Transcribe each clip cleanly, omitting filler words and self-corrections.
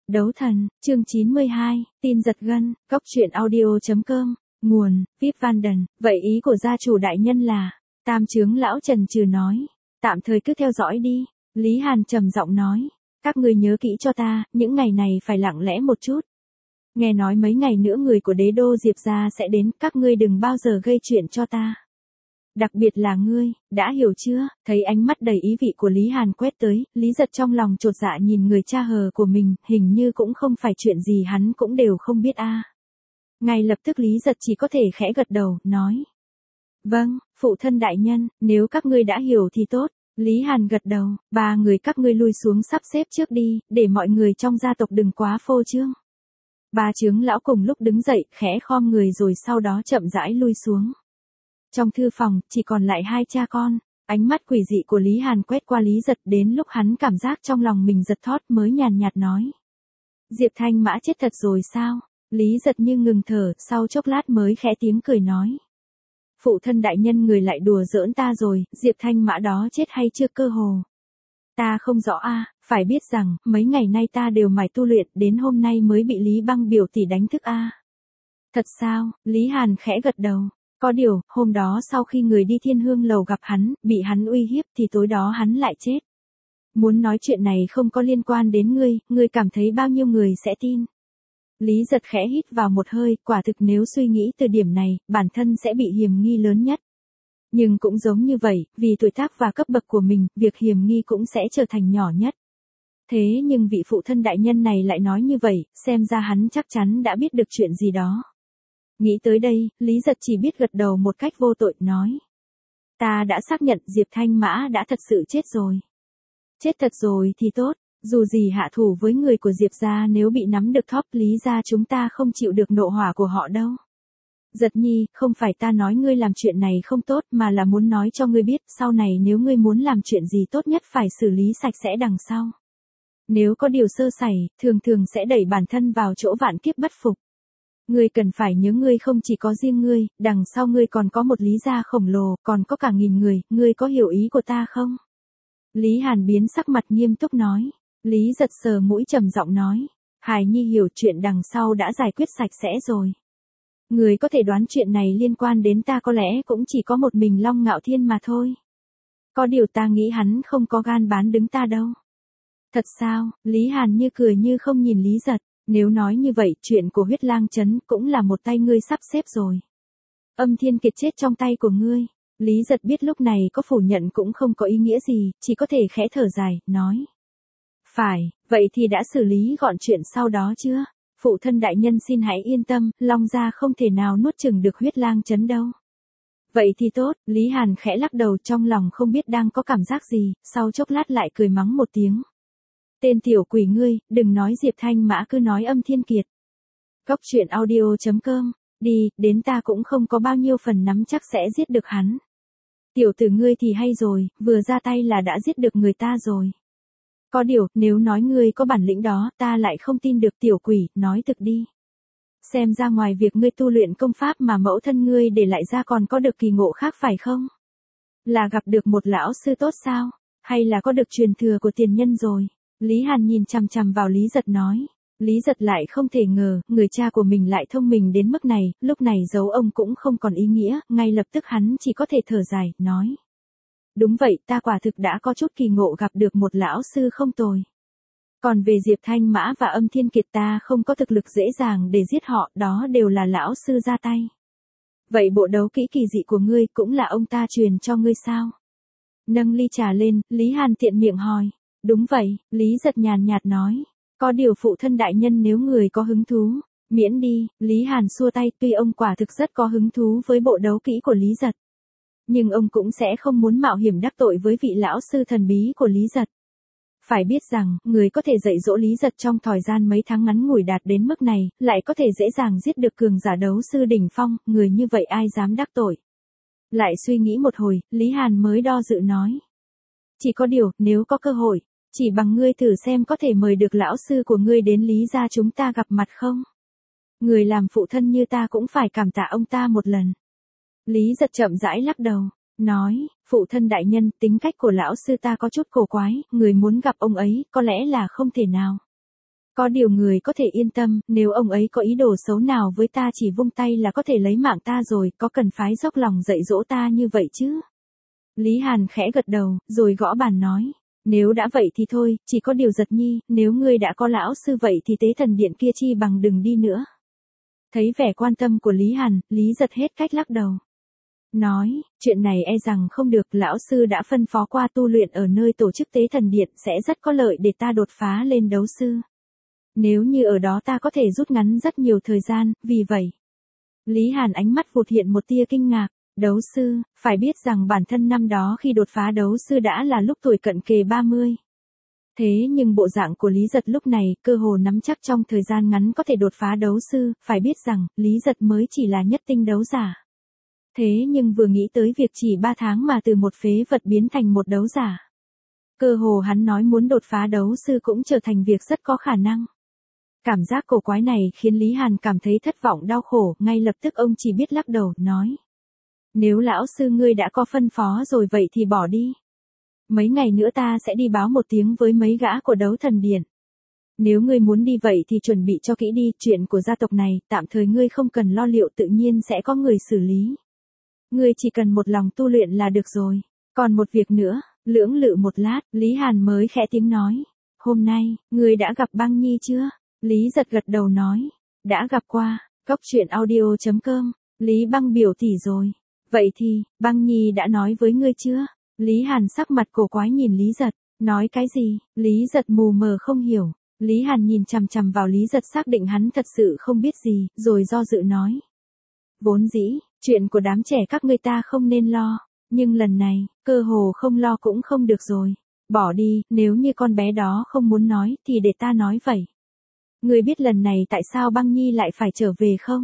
Đấu thần, chương 92, tin giật gân, góc truyện audio.com, nguồn, Vip Vanden, vậy ý của gia chủ đại nhân là, Tam chướng lão trần trừ nói, tạm thời cứ theo dõi đi, Lý Hàn trầm giọng nói, các ngươi nhớ kỹ cho ta, những ngày này phải lặng lẽ một chút. Nghe nói mấy ngày nữa người của đế đô Diệp gia sẽ đến, các ngươi đừng bao giờ gây chuyện cho ta. Đặc biệt là ngươi, đã hiểu chưa? Thấy ánh mắt đầy ý vị của Lý Hàn quét tới, Lý Giật trong lòng chột dạ nhìn người cha hờ của mình, hình như cũng không phải chuyện gì hắn cũng đều không biết a. Ngay lập tức Lý Giật chỉ có thể khẽ gật đầu, nói. Vâng, phụ thân đại nhân, nếu các ngươi đã hiểu thì tốt. Lý Hàn gật đầu, ba người các ngươi lui xuống sắp xếp trước đi, để mọi người trong gia tộc đừng quá phô trương. Ba chướng lão cùng lúc đứng dậy, khẽ khom người rồi sau đó chậm rãi lui xuống. Trong thư phòng, chỉ còn lại hai cha con, ánh mắt quỷ dị của Lý Hàn quét qua Lý Giật, đến lúc hắn cảm giác trong lòng mình giật thót mới nhàn nhạt nói. Diệp Thanh Mã chết thật rồi sao? Lý Giật như ngừng thở, sau chốc lát mới khẽ tiếng cười nói. Phụ thân đại nhân người lại đùa giỡn ta rồi, Diệp Thanh Mã đó chết hay chưa cơ hồ? Ta không rõ a, phải biết rằng, mấy ngày nay ta đều mải tu luyện, đến hôm nay mới bị Lý Băng biểu tỷ đánh thức a. Thật sao? Lý Hàn khẽ gật đầu. Có điều, hôm đó sau khi người đi Thiên Hương lầu gặp hắn, bị hắn uy hiếp thì tối đó hắn lại chết. Muốn nói chuyện này không có liên quan đến ngươi cảm thấy bao nhiêu người sẽ tin. Lý Giật khẽ hít vào một hơi, quả thực nếu suy nghĩ từ điểm này, bản thân sẽ bị hiềm nghi lớn nhất. Nhưng cũng giống như vậy, vì tuổi tác và cấp bậc của mình, việc hiềm nghi cũng sẽ trở thành nhỏ nhất. Thế nhưng vị phụ thân đại nhân này lại nói như vậy, xem ra hắn chắc chắn đã biết được chuyện gì đó. Nghĩ tới đây, Lý Giật chỉ biết gật đầu một cách vô tội, nói. Ta đã xác nhận Diệp Thanh Mã đã thật sự chết rồi. Chết thật rồi thì tốt, dù gì hạ thủ với người của Diệp gia nếu bị nắm được thóp Lý gia chúng ta không chịu được nộ hỏa của họ đâu. Giật nhi, không phải ta nói ngươi làm chuyện này không tốt mà là muốn nói cho ngươi biết sau này nếu ngươi muốn làm chuyện gì tốt nhất phải xử lý sạch sẽ đằng sau. Nếu có điều sơ sẩy, thường sẽ đẩy bản thân vào chỗ vạn kiếp bất phục. Ngươi cần phải nhớ ngươi không chỉ có riêng ngươi, đằng sau ngươi còn có một Lý gia khổng lồ, còn có cả nghìn người, ngươi có hiểu ý của ta không? Lý Hàn biến sắc mặt nghiêm túc nói. Lý Giật sờ mũi trầm giọng nói. Hài Nhi hiểu chuyện đằng sau đã giải quyết sạch sẽ rồi. Người có thể đoán chuyện này liên quan đến ta có lẽ cũng chỉ có một mình Long Ngạo Thiên mà thôi. Có điều ta nghĩ hắn không có gan bán đứng ta đâu. Thật sao? Lý Hàn như cười như không nhìn Lý Giật. Nếu nói như vậy, chuyện của Huyết Lang Trấn cũng là một tay ngươi sắp xếp rồi. Âm Thiên Kiệt chết trong tay của ngươi. Lý Giật biết lúc này có phủ nhận cũng không có ý nghĩa gì, chỉ có thể khẽ thở dài, nói. Phải, vậy thì đã xử lý gọn chuyện sau đó chưa? Phụ thân đại nhân xin hãy yên tâm, Long gia không thể nào nuốt chửng được Huyết Lang Trấn đâu. Vậy thì tốt, Lý Hàn khẽ lắc đầu trong lòng không biết đang có cảm giác gì, sau chốc lát lại cười mắng một tiếng. Tên tiểu quỷ ngươi, đừng nói Diệp Thanh Mã cứ nói Âm Thiên Kiệt. Góc truyện audio.com, đi, đến ta cũng không có bao nhiêu phần nắm chắc sẽ giết được hắn. Tiểu tử ngươi thì hay rồi, vừa ra tay là đã giết được người ta rồi. Có điều, nếu nói ngươi có bản lĩnh đó, ta lại không tin được tiểu quỷ, nói thực đi. Xem ra ngoài việc ngươi tu luyện công pháp mà mẫu thân ngươi để lại ra còn có được kỳ ngộ khác phải không? Là gặp được một lão sư tốt sao? Hay là có được truyền thừa của tiền nhân rồi? Lý Hàn nhìn chằm chằm vào Lý Giật nói. Lý Giật lại không thể ngờ, người cha của mình lại thông minh đến mức này, lúc này giấu ông cũng không còn ý nghĩa, ngay lập tức hắn chỉ có thể thở dài, nói. Đúng vậy, ta quả thực đã có chút kỳ ngộ gặp được một lão sư không tồi. Còn về Diệp Thanh Mã và Âm Thiên Kiệt ta không có thực lực dễ dàng để giết họ, đó đều là lão sư ra tay. Vậy bộ đấu kỹ kỳ dị của ngươi cũng là ông ta truyền cho ngươi sao? Nâng ly trà lên, Lý Hàn tiện miệng hỏi. Đúng vậy, Lý Giật nhàn nhạt nói. Có điều phụ thân đại nhân nếu người có hứng thú, miễn đi, Lý Hàn xua tay, tuy ông quả thực rất có hứng thú với bộ đấu kỹ của Lý Giật. Nhưng ông cũng sẽ không muốn mạo hiểm đắc tội với vị lão sư thần bí của Lý Giật. Phải biết rằng, người có thể dạy dỗ Lý Giật trong thời gian mấy tháng ngắn ngủi đạt đến mức này, lại có thể dễ dàng giết được cường giả đấu sư đỉnh phong, người như vậy ai dám đắc tội. Lại suy nghĩ một hồi, Lý Hàn mới do dự nói. Chỉ có điều, nếu có cơ hội, chỉ bằng ngươi thử xem có thể mời được lão sư của ngươi đến Lý gia chúng ta gặp mặt không? Người làm phụ thân như ta cũng phải cảm tạ ông ta một lần. Lý Giật chậm rãi lắc đầu, nói, phụ thân đại nhân, tính cách của lão sư ta có chút cổ quái, người muốn gặp ông ấy, có lẽ là không thể nào. Có điều người có thể yên tâm, nếu ông ấy có ý đồ xấu nào với ta chỉ vung tay là có thể lấy mạng ta rồi, có cần phái dốc lòng dạy dỗ ta như vậy chứ? Lý Hàn khẽ gật đầu, rồi gõ bàn nói. Nếu đã vậy thì thôi, chỉ có điều Giật Nhi, nếu ngươi đã có lão sư vậy thì tế thần điện kia chi bằng đừng đi nữa. Thấy vẻ quan tâm của Lý Hàn, Lý Giật hết cách lắc đầu. Nói, chuyện này e rằng không được, lão sư đã phân phó qua tu luyện ở nơi tổ chức tế thần điện sẽ rất có lợi để ta đột phá lên đấu sư. Nếu như ở đó ta có thể rút ngắn rất nhiều thời gian, vì vậy. Lý Hàn ánh mắt vụt hiện một tia kinh ngạc. Đấu sư, phải biết rằng bản thân năm đó khi đột phá đấu sư đã là lúc tuổi cận kề 30. Thế nhưng bộ dạng của Lý Giật lúc này cơ hồ nắm chắc trong thời gian ngắn có thể đột phá đấu sư, phải biết rằng Lý Giật mới chỉ là nhất tinh đấu giả. Thế nhưng vừa nghĩ tới việc chỉ 3 tháng mà từ một phế vật biến thành một đấu giả. Cơ hồ hắn nói muốn đột phá đấu sư cũng trở thành việc rất có khả năng. Cảm giác cổ quái này khiến Lý Hàn cảm thấy thất vọng đau khổ, ngay lập tức ông chỉ biết lắc đầu, nói. Nếu lão sư ngươi đã có phân phó rồi vậy thì bỏ đi. Mấy ngày nữa ta sẽ đi báo một tiếng với mấy gã của đấu thần điện. Nếu ngươi muốn đi vậy thì chuẩn bị cho kỹ đi, chuyện của gia tộc này, tạm thời ngươi không cần lo liệu, tự nhiên sẽ có người xử lý. Ngươi chỉ cần một lòng tu luyện là được rồi. Còn một việc nữa, lưỡng lự một lát, Lý Hàn mới khẽ tiếng nói. Hôm nay, ngươi đã gặp Băng Nhi chưa? Lý Giật gật đầu nói. Đã gặp qua, Cốc Truyện Audio.com, Lý Băng biểu tỷ rồi. Vậy thì, Băng Nhi đã nói với ngươi chưa? Lý Hàn sắc mặt cổ quái nhìn Lý Giật, nói cái gì? Lý Giật mù mờ không hiểu. Lý Hàn nhìn chằm chằm vào Lý Giật xác định hắn thật sự không biết gì, rồi do dự nói. Vốn dĩ, chuyện của đám trẻ các ngươi ta không nên lo, nhưng lần này, cơ hồ không lo cũng không được rồi. Bỏ đi, nếu như con bé đó không muốn nói thì để ta nói vậy. Ngươi biết lần này tại sao Băng Nhi lại phải trở về không?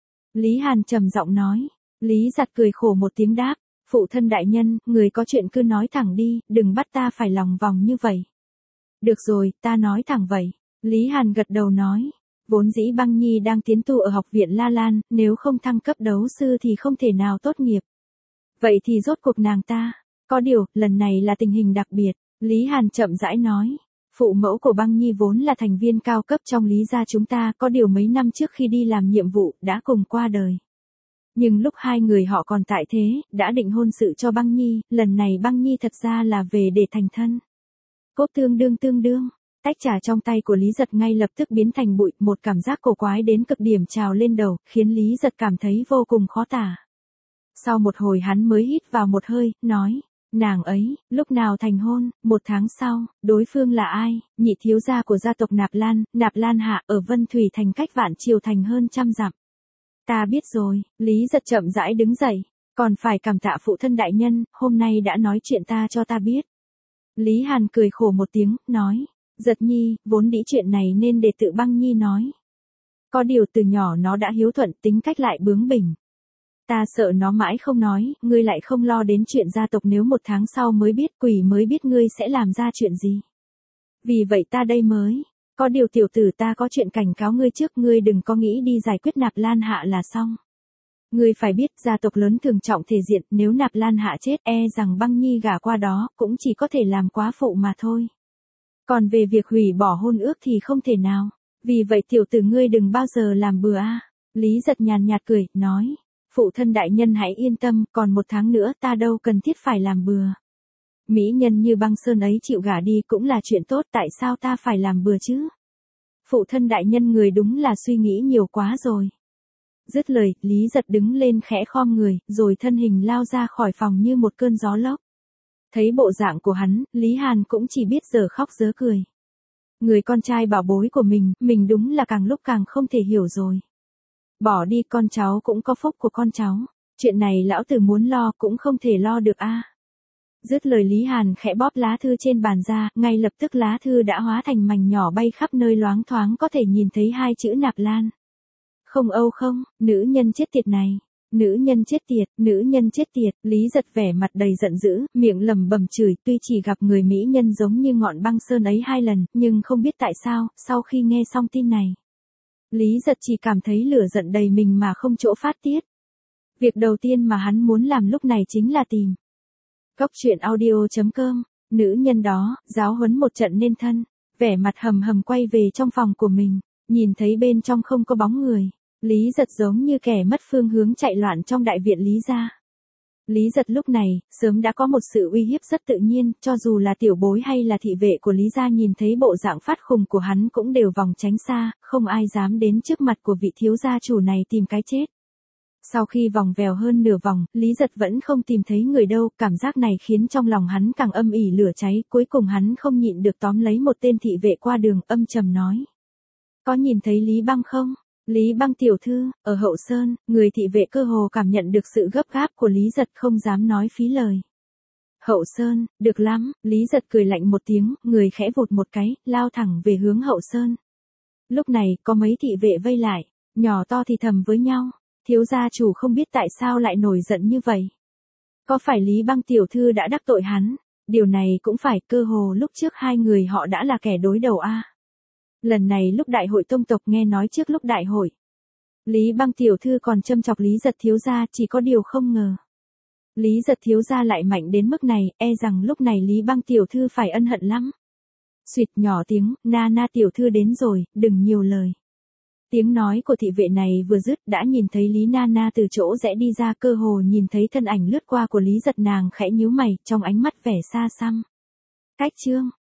Lý Hàn trầm giọng nói. Lý Giật cười khổ một tiếng đáp, phụ thân đại nhân, người có chuyện cứ nói thẳng đi, đừng bắt ta phải lòng vòng như vậy. Được rồi, ta nói thẳng vậy. Lý Hàn gật đầu nói, vốn dĩ Băng Nhi đang tiến tu ở học viện La Lan, nếu không thăng cấp đấu sư thì không thể nào tốt nghiệp. Vậy thì rốt cuộc nàng ta, có điều, lần này là tình hình đặc biệt, Lý Hàn chậm rãi nói. Phụ mẫu của Băng Nhi vốn là thành viên cao cấp trong Lý gia chúng ta, có điều mấy năm trước khi đi làm nhiệm vụ, đã cùng qua đời. Nhưng lúc hai người họ còn tại thế, đã định hôn sự cho Băng Nhi, lần này Băng Nhi thật ra là về để thành thân. Cốt tương đương, tách trà trong tay của Lý Giật ngay lập tức biến thành bụi, một cảm giác cổ quái đến cực điểm trào lên đầu, khiến Lý Giật cảm thấy vô cùng khó tả. Sau một hồi hắn mới hít vào một hơi, nói, nàng ấy, lúc nào thành hôn? 1 tháng sau, đối phương là ai? Nhị thiếu gia của gia tộc Nạp Lan Hạ, ở Vân Thủy thành cách Vạn Triều thành hơn 100 dặm. Ta biết rồi, Lý Giật chậm rãi đứng dậy, còn phải cảm tạ phụ thân đại nhân, hôm nay đã nói chuyện ta cho ta biết. Lý Hàn cười khổ một tiếng, nói, Giật Nhi, vốn dĩ chuyện này nên để tự Băng Nhi nói. Có điều từ nhỏ nó đã hiếu thuận, tính cách lại bướng bỉnh. Ta sợ nó mãi không nói, ngươi lại không lo đến chuyện gia tộc, nếu 1 tháng sau mới biết, quỷ mới biết ngươi sẽ làm ra chuyện gì. Vì vậy ta đây mới. Có điều tiểu tử, ta có chuyện cảnh cáo ngươi trước, ngươi đừng có nghĩ đi giải quyết Nạp Lan Hạ là xong. Ngươi phải biết, gia tộc lớn thường trọng thể diện, nếu Nạp Lan Hạ chết, e rằng Băng Nhi gả qua đó, cũng chỉ có thể làm quá phụ mà thôi. Còn về việc hủy bỏ hôn ước thì không thể nào. Vì vậy tiểu tử ngươi đừng bao giờ làm bừa a. Lý Giật nhàn nhạt cười, nói, phụ thân đại nhân hãy yên tâm, còn 1 tháng nữa ta đâu cần thiết phải làm bừa. Mỹ nhân như Băng Sơn ấy chịu gả đi cũng là chuyện tốt, tại sao ta phải làm bừa chứ? Phụ thân đại nhân người đúng là suy nghĩ nhiều quá rồi. Dứt lời, Lý Giật đứng lên khẽ khom người, rồi thân hình lao ra khỏi phòng như một cơn gió lốc. Thấy bộ dạng của hắn, Lý Hàn cũng chỉ biết giờ khóc giờ cười. Người con trai bảo bối của mình đúng là càng lúc càng không thể hiểu rồi. Bỏ đi, con cháu cũng có phúc của con cháu. Chuyện này lão tử muốn lo cũng không thể lo được a. Dứt lời Lý Hàn khẽ bóp lá thư trên bàn ra, ngay lập tức lá thư đã hóa thành mảnh nhỏ bay khắp nơi, loáng thoáng có thể nhìn thấy 2 chữ Nạp Lan. Không Âu không, nữ nhân chết tiệt này. Nữ nhân chết tiệt, Lý Giật vẻ mặt đầy giận dữ, miệng lẩm bẩm chửi, tuy chỉ gặp người mỹ nhân giống như ngọn băng sơn ấy 2 lần, nhưng không biết tại sao, sau khi nghe xong tin này, Lý Giật chỉ cảm thấy lửa giận đầy mình mà không chỗ phát tiết. Việc đầu tiên mà hắn muốn làm lúc này chính là tìm Cốc Truyện Audio.com, nữ nhân đó, giáo huấn một trận nên thân. vẻ mặt hầm hầm quay về trong phòng của mình, nhìn thấy bên trong không có bóng người. Lý Giật giống như kẻ mất phương hướng chạy loạn trong đại viện Lý gia. Lý Giật lúc này, sớm đã có một sự uy hiếp rất tự nhiên, cho dù là tiểu bối hay là thị vệ của Lý gia nhìn thấy bộ dạng phát khùng của hắn cũng đều vòng tránh xa, không ai dám đến trước mặt của vị thiếu gia chủ này tìm cái chết. Sau khi vòng vèo hơn nửa vòng, Lý Giật vẫn không tìm thấy người đâu, cảm giác này khiến trong lòng hắn càng âm ỉ lửa cháy, cuối cùng hắn không nhịn được tóm lấy một tên thị vệ qua đường, âm trầm nói. Có nhìn thấy Lý Băng không? Lý Băng tiểu thư, ở Hậu Sơn, người thị vệ cơ hồ cảm nhận được sự gấp gáp của Lý Giật không dám nói phí lời. Hậu Sơn, được lắm, Lý Giật cười lạnh một tiếng, người khẽ vụt một cái, lao thẳng về hướng Hậu Sơn. Lúc này, có mấy thị vệ vây lại, nhỏ to thì thầm với nhau, thiếu gia chủ không biết tại sao lại nổi giận như vậy. Có phải Lý Băng tiểu thư đã đắc tội hắn? Điều này cũng phải, cơ hồ lúc trước hai người họ đã là kẻ đối đầu a. Lần này lúc đại hội tông tộc nghe nói trước lúc đại hội. Lý Băng tiểu thư còn châm chọc Lý Giật thiếu gia, chỉ có điều không ngờ. Lý Giật thiếu gia lại mạnh đến mức này, e rằng lúc này Lý Băng tiểu thư phải ân hận lắm. Xuyệt nhỏ tiếng, Na tiểu thư đến rồi, đừng nhiều lời. Tiếng nói của thị vệ này vừa dứt đã nhìn thấy Lý Na từ chỗ rẽ đi ra, cơ hồ nhìn thấy thân ảnh lướt qua của Lý Giật, nàng khẽ nhíu mày, trong ánh mắt vẻ xa xăm. Cách chương